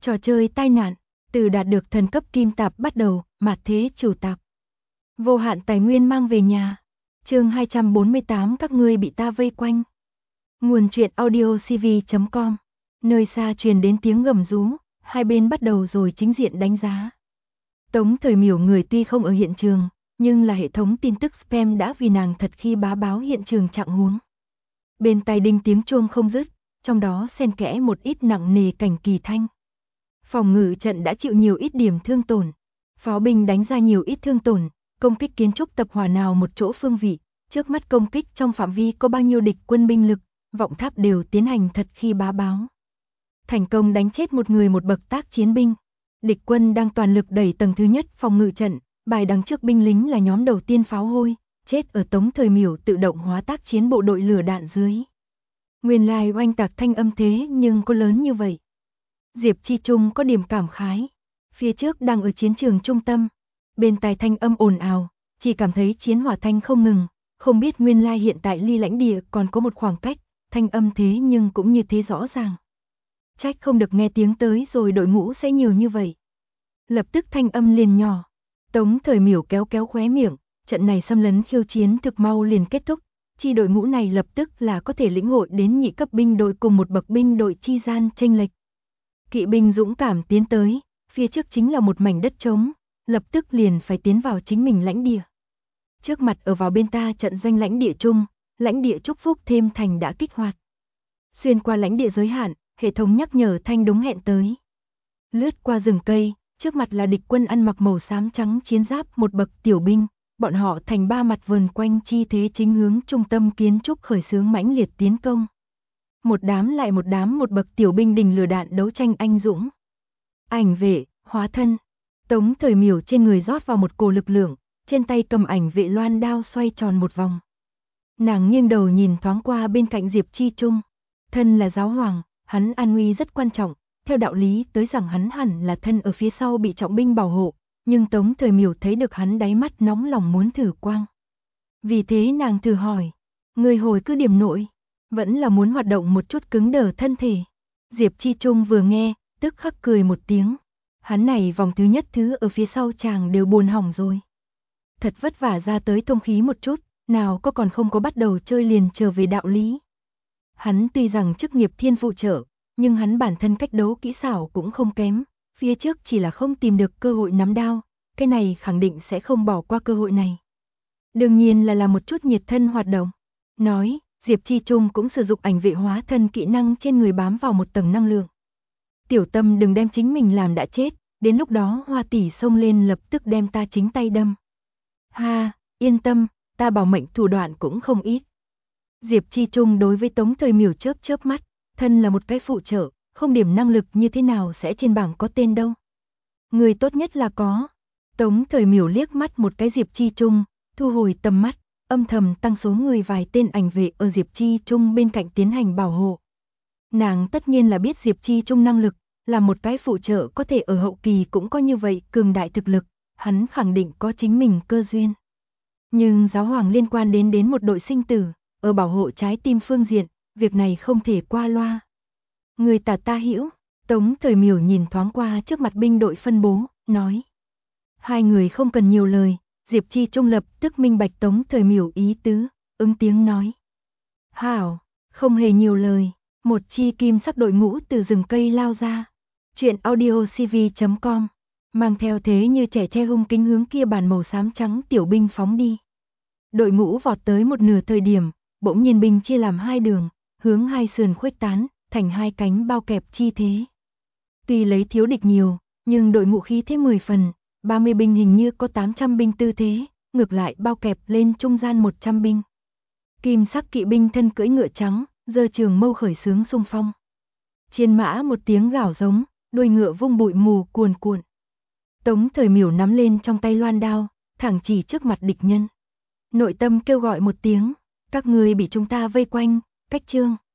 Trò chơi tai nạn, từ đạt được thần cấp kim tạp bắt đầu, mạt thế chủ tạp. Vô hạn tài nguyên mang về nhà. Chương 248 các ngươi bị ta vây quanh. Nguồn truyện audiocv.com. Nơi xa truyền đến tiếng gầm rú, hai bên bắt đầu rồi chính diện đánh giá. Tống Thời Miểu người tuy không ở hiện trường, nhưng là hệ thống tin tức spam đã vì nàng thật khi bá báo hiện trường trạng huống. Bên tai đinh tiếng chuông không dứt, trong đó xen kẽ một ít nặng nề cảnh kỳ thanh. Phòng ngự trận đã chịu nhiều ít điểm thương tổn, pháo binh đánh ra nhiều ít thương tổn, công kích kiến trúc tập hỏa nào một chỗ phương vị, trước mắt công kích trong phạm vi có bao nhiêu địch quân binh lực, vọng tháp đều tiến hành thật khi bá báo. Thành công đánh chết một người một bậc tác chiến binh. Địch quân đang toàn lực đẩy tầng thứ nhất phòng ngự trận, bài đằng trước binh lính là nhóm đầu tiên pháo hôi, chết ở Tống Thời Miểu tự động hóa tác chiến bộ đội lửa đạn dưới. Nguyên lai oanh tạc thanh âm thế nhưng có lớn như vậy. Diệp Chi Trung có điểm cảm khái. Phía trước đang ở chiến trường trung tâm, bên tai thanh âm ồn ào, chỉ cảm thấy chiến hỏa thanh không ngừng, không biết nguyên lai hiện tại ly lãnh địa còn có một khoảng cách, thanh âm thế nhưng cũng như thế rõ ràng. Trách không được nghe tiếng tới rồi đội ngũ sẽ nhiều như vậy. Lập tức thanh âm liền nhỏ. Tống Thời Miểu kéo kéo khóe miệng, trận này xâm lấn khiêu chiến thực mau liền kết thúc, chi đội ngũ này lập tức là có thể lĩnh hội đến nhị cấp binh đội cùng một bậc binh đội chi gian chênh lệch. Kỵ binh dũng cảm tiến tới, phía trước chính là một mảnh đất trống, lập tức liền phải tiến vào chính mình lãnh địa. Trước mặt ở vào bên ta trận doanh lãnh địa chung, lãnh địa chúc phúc thêm thành đã kích hoạt. Xuyên qua lãnh địa giới hạn, hệ thống nhắc nhở thanh đúng hẹn tới. Lướt qua rừng cây, trước mặt là địch quân ăn mặc màu xám trắng chiến giáp một bậc tiểu binh, bọn họ thành ba mặt vờn quanh chi thế chính hướng trung tâm kiến trúc khởi xướng mãnh liệt tiến công. Một đám lại một đám một bậc tiểu binh đình lửa đạn đấu tranh anh dũng. Ảnh vệ, hóa thân. Tống Thời Miểu trên người rót vào một cổ lực lượng, trên tay cầm ảnh vệ loan đao xoay tròn một vòng. Nàng nghiêng đầu nhìn thoáng qua bên cạnh Diệp Chi Trung. Thân là giáo hoàng, hắn an nguy rất quan trọng, theo đạo lý tới rằng hắn hẳn là thân ở phía sau bị trọng binh bảo hộ, nhưng Tống Thời Miểu thấy được hắn đáy mắt nóng lòng muốn thử quang. Vì thế nàng thử hỏi, người hồi cứ điểm nội, vẫn là muốn hoạt động một chút cứng đờ thân thể. Diệp Chi Trung vừa nghe, tức khắc cười một tiếng. Hắn này vòng thứ nhất thứ ở phía sau chàng đều buồn hỏng rồi. Thật vất vả ra tới thông khí một chút, nào có còn không có bắt đầu chơi liền trở về đạo lý. Hắn tuy rằng chức nghiệp thiên phụ trợ, nhưng hắn bản thân cách đấu kỹ xảo cũng không kém, phía trước chỉ là không tìm được cơ hội nắm đao, cái này khẳng định sẽ không bỏ qua cơ hội này. Đương nhiên là làm một chút nhiệt thân hoạt động. Nói, Diệp Chi Trung cũng sử dụng ảnh vệ hóa thân kỹ năng trên người bám vào một tầng năng lượng. Tiểu Tâm đừng đem chính mình làm đã chết, đến lúc đó Hoa tỷ xông lên lập tức đem ta chính tay đâm. Ha, yên tâm, ta bảo mệnh thủ đoạn cũng không ít. Diệp Chi Trung đối với Tống Thời Miểu chớp chớp mắt, thân là một cái phụ trợ, không điểm năng lực như thế nào sẽ trên bảng có tên đâu. Người tốt nhất là có. Tống Thời Miểu liếc mắt một cái Diệp Chi Trung, thu hồi tầm mắt, âm thầm tăng số người vài tên ảnh vệ ở Diệp Chi Trung bên cạnh tiến hành bảo hộ. Nàng tất nhiên là biết Diệp Chi Trung năng lực, là một cái phụ trợ có thể ở hậu kỳ cũng có như vậy cường đại thực lực, hắn khẳng định có chính mình cơ duyên. Nhưng giáo hoàng liên quan đến một đội sinh tử, ở bảo hộ trái tim phương diện, việc này không thể qua loa. Người tả ta hiểu, Tống Thời Miểu nhìn thoáng qua trước mặt binh đội phân bố, nói. Hai người không cần nhiều lời, Diệp Chi Trung lập tức minh bạch Tống Thời Miểu ý tứ, ứng tiếng nói. Hảo, không hề nhiều lời, một chi kim sắc đội ngũ từ rừng cây lao ra. Chuyện audiocv.com, mang theo thế như trẻ tre hung kính hướng kia bàn màu xám trắng tiểu binh phóng đi. Đội ngũ vọt tới một nửa thời điểm, bỗng nhiên binh chia làm hai đường, hướng hai sườn khuếch tán, thành hai cánh bao kẹp chi thế. Tuy lấy thiếu địch nhiều, nhưng đội ngũ khí thế 10 phần, 30 binh hình như có 800 binh tư thế, ngược lại bao kẹp lên trung gian 100 binh. Kim sắc kỵ binh thân cưỡi ngựa trắng, giơ trường mâu khởi xướng xung phong. Trên mã một tiếng gào giống, đuôi ngựa vung bụi mù cuồn cuộn. Tống Thời Miểu nắm lên trong tay loan đao, thẳng chỉ trước mặt địch nhân. Nội tâm kêu gọi một tiếng, các người bị chúng ta vây quanh, cách chương.